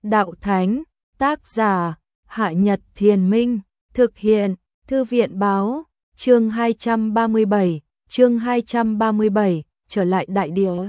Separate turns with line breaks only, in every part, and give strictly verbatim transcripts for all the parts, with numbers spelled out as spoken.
Đạo Thánh, tác giả, Hạ Nhật Thiền Minh, thực hiện, Thư viện Báo, chương hai trăm ba mươi bảy, chương hai trăm ba mươi bảy, trở lại đại địa.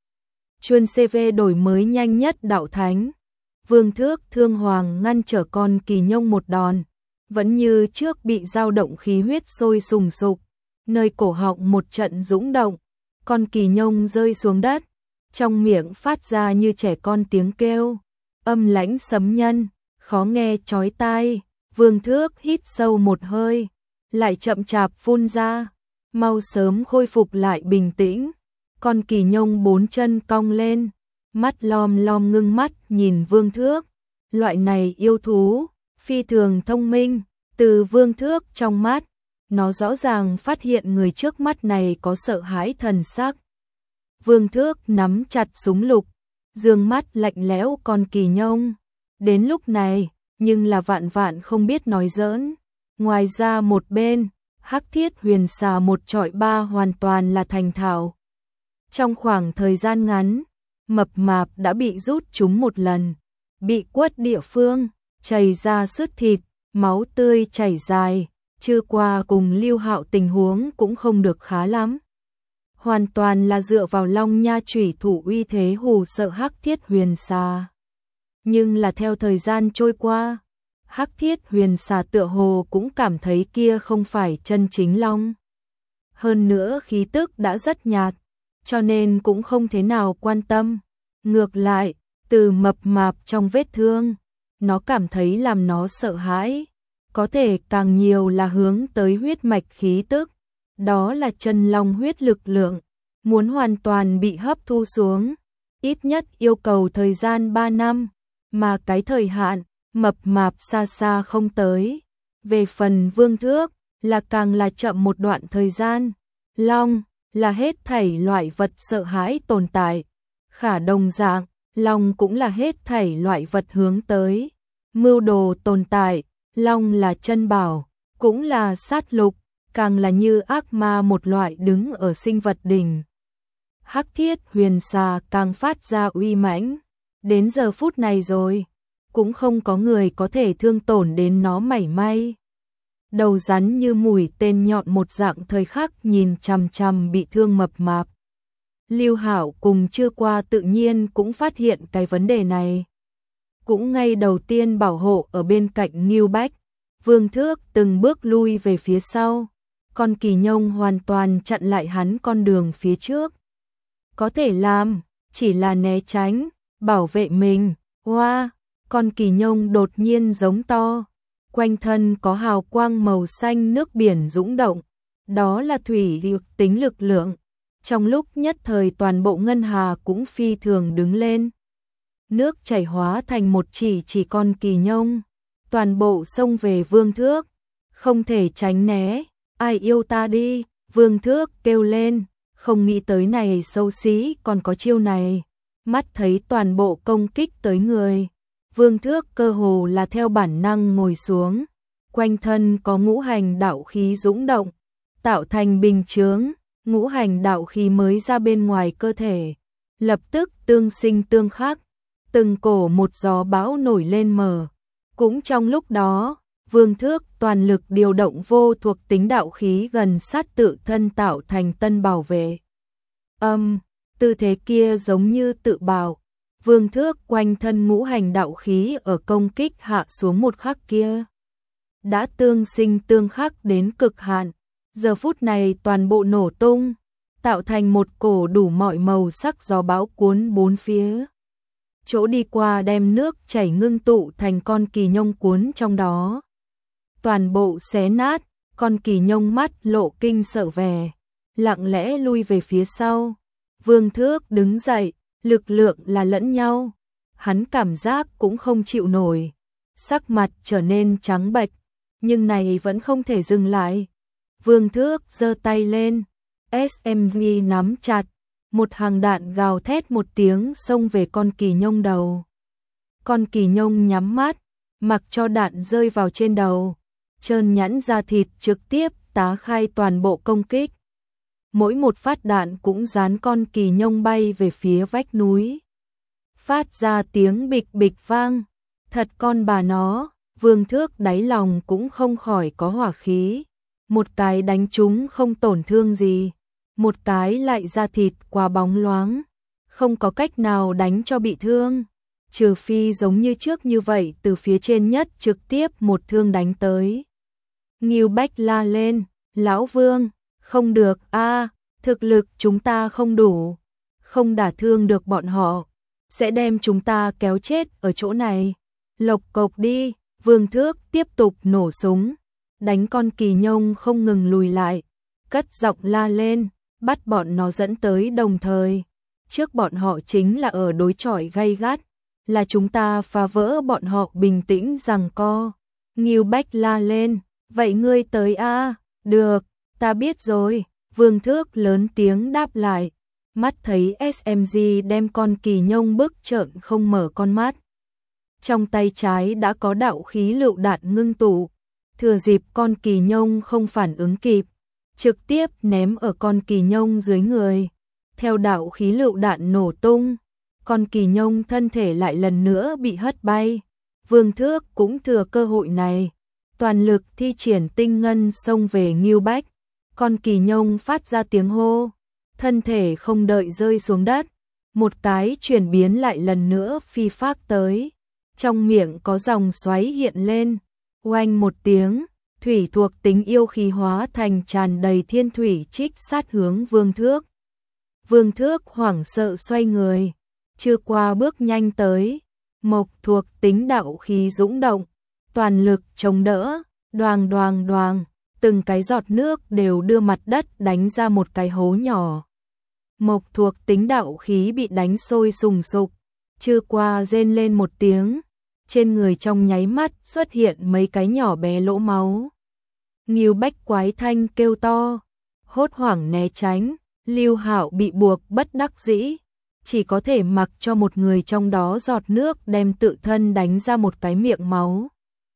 Chuyên xê vê đổi mới nhanh nhất Đạo Thánh. Vương Thước Thương Hoàng ngăn trở con kỳ nhông một đòn, vẫn như trước bị dao động khí huyết sôi sùng sục, nơi cổ họng một trận dũng động, con kỳ nhông rơi xuống đất, trong miệng phát ra như trẻ con tiếng kêu, âm lãnh sấm nhân, khó nghe chói tai. Vương Thước hít sâu một hơi, lại chậm chạp phun ra, mau sớm khôi phục lại bình tĩnh. Con kỳ nhông bốn chân cong lên, mắt lom lom ngưng mắt nhìn Vương Thước. Loại này yêu thú, phi thường thông minh, từ Vương Thước trong mắt, nó rõ ràng phát hiện người trước mắt này có sợ hãi thần sắc. Vương Thước nắm chặt súng lục, dương mắt lạnh lẽo con kỳ nhông. Đến lúc này, nhưng là vạn vạn không biết nói giỡn. Ngoài ra một bên, Hắc Thiết Huyền Xà một trọi ba hoàn toàn là thành thạo. Trong khoảng thời gian ngắn, mập mạp đã bị rút chúng một lần, bị quất địa phương, chảy ra sứt thịt, máu tươi chảy dài, chưa qua cùng Lưu Hạo tình huống cũng không được khá lắm. Hoàn toàn là dựa vào Long Nha chủy thủ uy thế hù sợ Hắc Thiết Huyền Xà. Nhưng là theo thời gian trôi qua, Hắc Thiết Huyền Xà tựa hồ cũng cảm thấy kia không phải chân chính long. Hơn nữa khí tức đã rất nhạt, cho nên cũng không thế nào quan tâm. Ngược lại, từ mập mạp trong vết thương, nó cảm thấy làm nó sợ hãi, có thể càng nhiều là hướng tới huyết mạch khí tức. Đó là chân long huyết lực lượng, muốn hoàn toàn bị hấp thu xuống, ít nhất yêu cầu thời gian ba năm, mà cái thời hạn, mập mạp xa xa không tới. Về phần Vương Thước, là càng là chậm một đoạn thời gian. Long, là hết thảy loại vật sợ hãi tồn tại. Khả đồng dạng, Long cũng là hết thảy loại vật hướng tới. Mưu đồ tồn tại, Long là chân bảo, cũng là sát lục, càng là như ác ma một loại đứng ở sinh vật đỉnh. Hắc Thiết Huyền Xà càng phát ra uy mãnh, đến giờ phút này rồi, cũng không có người có thể thương tổn đến nó mảy may. Đầu rắn như mũi tên nhọn một dạng thời khắc nhìn chằm chằm bị thương mập mạp. Lưu Hạo cùng chưa qua tự nhiên cũng phát hiện cái vấn đề này. Cũng ngay đầu tiên bảo hộ ở bên cạnh Ngưu Bách, Vương Thước từng bước lui về phía sau. Con kỳ nhông hoàn toàn chặn lại hắn con đường phía trước. Có thể làm, chỉ là né tránh, bảo vệ mình. Hoa, con kỳ nhông đột nhiên giống to. Quanh thân có hào quang màu xanh nước biển dũng động. Đó là thủy lực tính lực lượng. Trong lúc nhất thời toàn bộ ngân hà cũng phi thường đứng lên. Nước chảy hóa thành một chỉ chỉ con kỳ nhông. Toàn bộ xông về Vương Thước. Không thể tránh né. Ai yêu ta đi, Vương Thước kêu lên, không nghĩ tới này xấu xí còn có chiêu này. Mắt thấy toàn bộ công kích tới người, Vương Thước cơ hồ là theo bản năng ngồi xuống, quanh thân có ngũ hành đạo khí dũng động, tạo thành bình chướng, ngũ hành đạo khí mới ra bên ngoài cơ thể, lập tức tương sinh tương khắc, từng cổ một gió bão nổi lên mở. Cũng trong lúc đó, Vương Thước toàn lực điều động vô thuộc tính đạo khí gần sát tự thân tạo thành tân bảo vệ. Âm, tư thế kia giống như tự bảo. Vương Thước quanh thân ngũ hành đạo khí ở công kích hạ xuống một khắc kia. Đã tương sinh tương khắc đến cực hạn. Giờ phút này toàn bộ nổ tung, tạo thành một cổ đủ mọi màu sắc gió bão cuốn bốn phía. Chỗ đi qua đem nước chảy ngưng tụ thành con kỳ nhông cuốn trong đó. Toàn bộ xé nát, con kỳ nhông mắt lộ kinh sợ vẻ, lặng lẽ lui về phía sau. Vương Thước đứng dậy, lực lượng là lẫn nhau, hắn cảm giác cũng không chịu nổi, sắc mặt trở nên trắng bệch, nhưng này vẫn không thể dừng lại. Vương Thước giơ tay lên, ét em giê nắm chặt, một hàng đạn gào thét một tiếng xông về con kỳ nhông đầu. Con kỳ nhông nhắm mắt, mặc cho đạn rơi vào trên đầu. Trơn nhẵn da thịt trực tiếp tá khai toàn bộ công kích. Mỗi một phát đạn cũng dán con kỳ nhông bay về phía vách núi. phát ra tiếng bịch bịch vang. Thật con bà nó, Vương Thước đáy lòng cũng không khỏi có hỏa khí. Một cái đánh chúng không tổn thương gì, một cái lại da thịt quá bóng loáng, không có cách nào đánh cho bị thương. Trừ phi giống như trước như vậy từ phía trên nhất trực tiếp một thương đánh tới. Ngưu Bách la lên, Lão Vương, không được a, thực lực chúng ta không đủ, không đả thương được bọn họ, sẽ đem chúng ta kéo chết ở chỗ này. Lộc cộc đi, Vương Thước tiếp tục nổ súng, đánh con kỳ nhông không ngừng lùi lại, cất giọng la lên, bắt bọn nó dẫn tới đồng thời. Trước bọn họ chính là ở đối chọi gay gắt, là chúng ta phá vỡ bọn họ bình tĩnh giằng co. Ngưu Bách la lên, vậy ngươi tới a, được, ta biết rồi. Vương Thước lớn tiếng đáp lại, mắt thấy ét em giê đem con kỳ nhông bức trợn không mở con mắt. Trong tay trái đã có đạo khí lựu đạn ngưng tụ, thừa dịp con kỳ nhông không phản ứng kịp, trực tiếp ném ở con kỳ nhông dưới người. Theo đạo khí lựu đạn nổ tung, con kỳ nhông thân thể lại lần nữa bị hất bay. Vương Thước cũng thừa cơ hội này, toàn lực thi triển tinh ngân xông về Ngưu Bách. Con kỳ nhông phát ra tiếng hô, thân thể không đợi rơi xuống đất, một cái chuyển biến lại lần nữa phi phác tới. Trong miệng có dòng xoáy hiện lên, oanh một tiếng, thủy thuộc tính yêu khí hóa thành tràn đầy thiên thủy trích sát hướng Vương Thước. Vương Thước hoảng sợ xoay người, chưa qua bước nhanh tới, mộc thuộc tính đạo khí dũng động, toàn lực chống đỡ, đoàng đoàng đoàng, từng cái giọt nước đều đưa mặt đất đánh ra một cái hố nhỏ. Mộc thuộc tính đạo khí bị đánh sôi sùng sục, chưa qua rên lên một tiếng, trên người trong nháy mắt xuất hiện mấy cái nhỏ bé lỗ máu. Ngưu Bách quái thanh kêu to, hốt hoảng né tránh. Lưu Hạo bị buộc bất đắc dĩ, chỉ có thể mặc cho một người trong đó giọt nước đem tự thân đánh ra một cái miệng máu.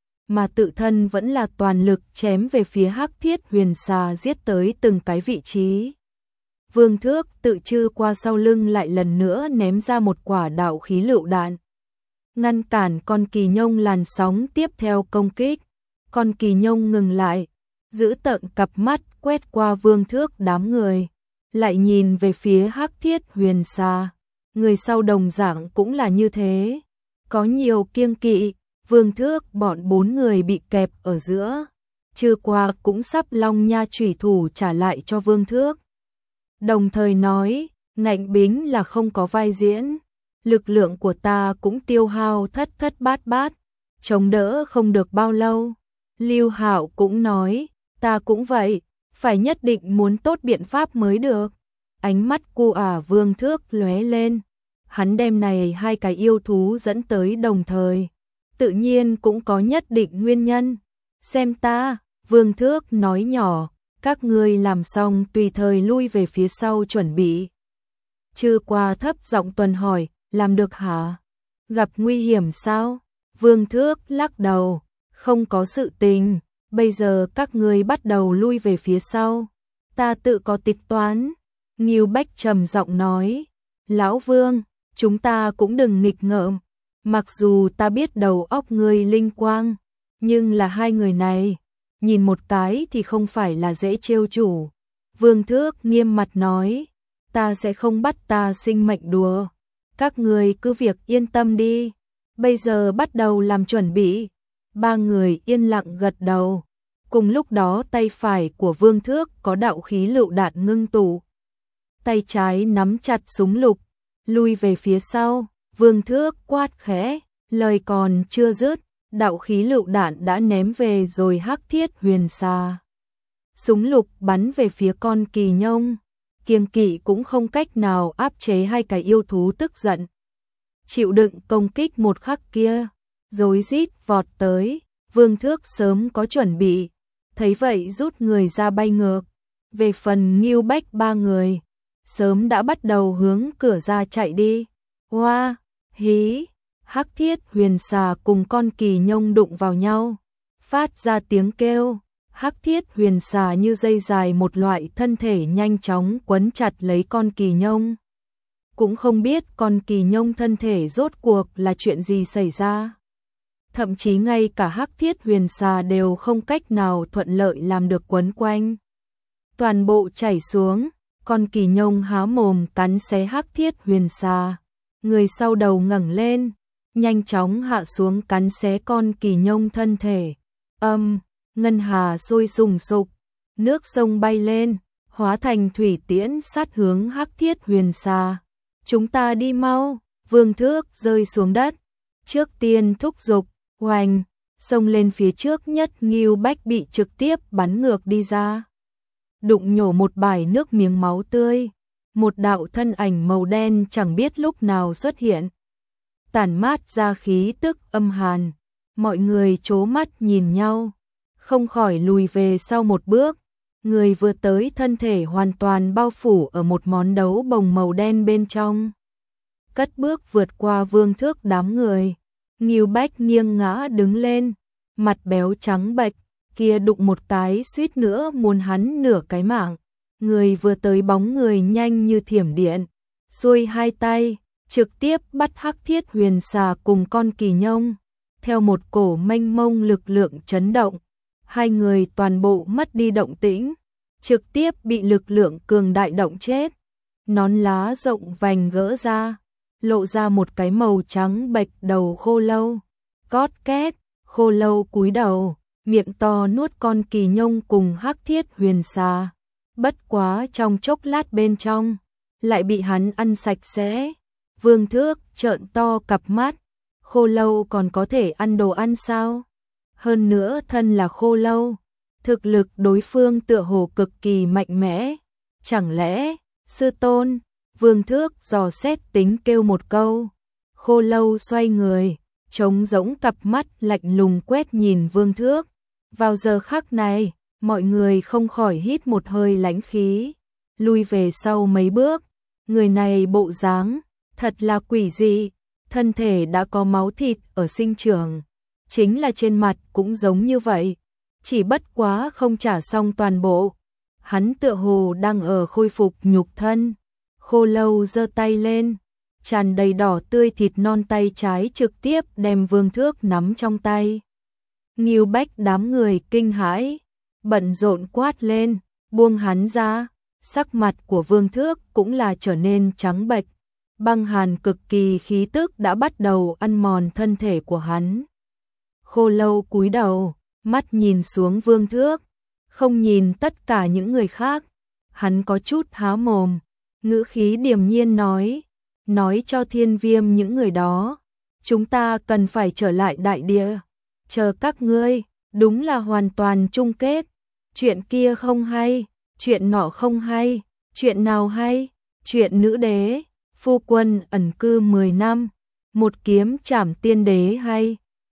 Mà tự thân vẫn là toàn lực chém về phía Hắc Thiết Huyền Xà, giết tới từng cái vị trí. Vương Thước tự chư qua sau lưng lại lần nữa ném ra một quả đạo khí lựu đạn, ngăn cản con kỳ nhông làn sóng tiếp theo công kích. Con kỳ nhông ngừng lại, giữ tợn cặp mắt quét qua Vương Thước đám người, lại nhìn về phía Hắc Thiết Huyền Xà. Người sau đồng dạng cũng là như thế, có nhiều kiêng kỵ. Vương Thước bọn bốn người bị kẹp ở giữa, trừ qua cũng sắp long nha chủy thủ trả lại cho Vương Thước. Đồng thời nói, ngạnh bính là không có vai diễn, lực lượng của ta cũng tiêu hao thất thất bát bát, chống đỡ không được bao lâu. Lưu Hạo cũng nói, ta cũng vậy, phải nhất định muốn tốt biện pháp mới được. Ánh mắt cu ả Vương Thước lóe lên, hắn đem này hai cái yêu thú dẫn tới đồng thời, tự nhiên cũng có nhất định nguyên nhân. Xem ta, Vương Thước nói nhỏ, các ngươi làm xong tùy thời lui về phía sau chuẩn bị. Chư qua thấp giọng tuần hỏi, làm được hả? Gặp nguy hiểm sao? Vương Thước lắc đầu, không có sự tình, bây giờ các ngươi bắt đầu lui về phía sau, ta tự có tịch toán. Ngưu Bách trầm giọng nói, Lão Vương, chúng ta cũng đừng nghịch ngợm, mặc dù ta biết đầu óc ngươi linh quang, nhưng là hai người này, nhìn một cái thì không phải là dễ trêu chủ. Vương Thước nghiêm mặt nói, ta sẽ không bắt ta sinh mệnh đùa, các ngươi cứ việc yên tâm đi, bây giờ bắt đầu làm chuẩn bị. Ba người yên lặng gật đầu, cùng lúc đó tay phải của Vương Thước có đạo khí lựu đạn ngưng tụ, tay trái nắm chặt súng lục, lui về phía sau. Vương Thước quát khẽ, lời còn chưa dứt, đạo khí lựu đạn đã ném về rồi Hắc Thiết Huyền Xà. Súng lục bắn về phía con kỳ nhông, kiêng kỵ cũng không cách nào áp chế hai cái yêu thú tức giận. Chịu đựng công kích một khắc kia, rối rít vọt tới. Vương Thước sớm có chuẩn bị, thấy vậy rút người ra bay ngược. Về phần Ngưu Bách ba người, sớm đã bắt đầu hướng cửa ra chạy đi. Hoa, hí, Hắc Thiết Huyền Xà cùng con kỳ nhông đụng vào nhau, phát ra tiếng kêu. Hắc Thiết Huyền Xà như dây dài một loại thân thể nhanh chóng quấn chặt lấy con kỳ nhông. cũng không biết con Kỳ Nhông thân thể rốt cuộc là chuyện gì xảy ra. Thậm chí ngay cả Hắc Thiết Huyền Xà đều không cách nào thuận lợi làm được quấn quanh. Toàn bộ chảy xuống, con Kỳ Nhông há mồm cắn xé Hắc Thiết Huyền Xà. Người sau đầu ngẩng lên, nhanh chóng hạ xuống cắn xé con Kỳ Nhông thân thể. Âm, ngân hà sôi sùng sục, nước sông bay lên, hóa thành thủy tiễn sát hướng Hắc Thiết Huyền Xà. Chúng ta đi mau, Vương Thước rơi xuống đất. Trước tiên thúc giục, oanh, xông lên phía trước nhất Ngưu Bách bị trực tiếp bắn ngược đi ra. Đụng nhổ một bãi nước miếng máu tươi. Một đạo thân ảnh màu đen chẳng biết lúc nào xuất hiện. Tản mát ra khí tức âm hàn. Mọi người trố mắt nhìn nhau, không khỏi lùi về sau một bước. Người vừa tới thân thể hoàn toàn bao phủ ở một món đấu bồng màu đen bên trong. Cất bước vượt qua Vương Thước đám người. Ngưu Bách nghiêng ngã đứng lên, mặt béo trắng bệch, kia đụng một cái suýt nữa muốn hắn nửa cái mạng. Người vừa tới bóng người nhanh như thiểm điện, xuôi hai tay, trực tiếp bắt Hắc Thiết Huyền Xà cùng con Kỳ Nhông. Theo một cổ mênh mông lực lượng chấn động, hai người toàn bộ mất đi động tĩnh, trực tiếp bị lực lượng cường đại động chết. Nón lá rộng vành gỡ ra, lộ ra một cái màu trắng bệch đầu khô lâu. Cót két, khô lâu cúi đầu, miệng to nuốt con Kỳ Nhông cùng Hắc Thiết Huyền Xà. Bất quá trong chốc lát bên trong, lại bị hắn ăn sạch sẽ. Vương Thước trợn to cặp mắt, khô lâu còn có thể ăn đồ ăn sao? Hơn nữa thân là khô lâu, thực lực đối phương tựa hồ cực kỳ mạnh mẽ. Chẳng lẽ, sư tôn? Vương Thước dò xét tính kêu một câu. Khô lâu xoay người, trống rỗng cặp mắt lạnh lùng quét nhìn Vương Thước. Vào giờ khắc này, mọi người không khỏi hít một hơi lãnh khí, lui về sau mấy bước. Người này bộ dáng thật là quỷ dị, thân thể đã có máu thịt ở sinh trưởng, chính là trên mặt cũng giống như vậy, chỉ bất quá không trả xong toàn bộ. Hắn tựa hồ đang ở khôi phục nhục thân. Khô lâu giơ tay lên, tràn đầy đỏ tươi thịt non tay trái trực tiếp đem Vương Thước nắm trong tay. Ngưu Bách đám người kinh hãi, bận rộn quát lên, buông hắn ra. Sắc mặt của Vương Thước cũng là trở nên trắng bệch, băng hàn cực kỳ khí tức đã bắt đầu ăn mòn thân thể của hắn. Khô lâu cúi đầu, mắt nhìn xuống Vương Thước, không nhìn tất cả những người khác. Hắn có chút há mồm, ngữ khí điềm nhiên nói, nói cho Thiên Viêm những người đó, chúng ta cần phải trở lại đại địa, chờ các ngươi, đúng là hoàn toàn chung kết. Chuyện kia không hay, chuyện nọ không hay, chuyện nào hay? Chuyện nữ đế, phu quân ẩn cư mười năm, một kiếm trảm tiên đế hay?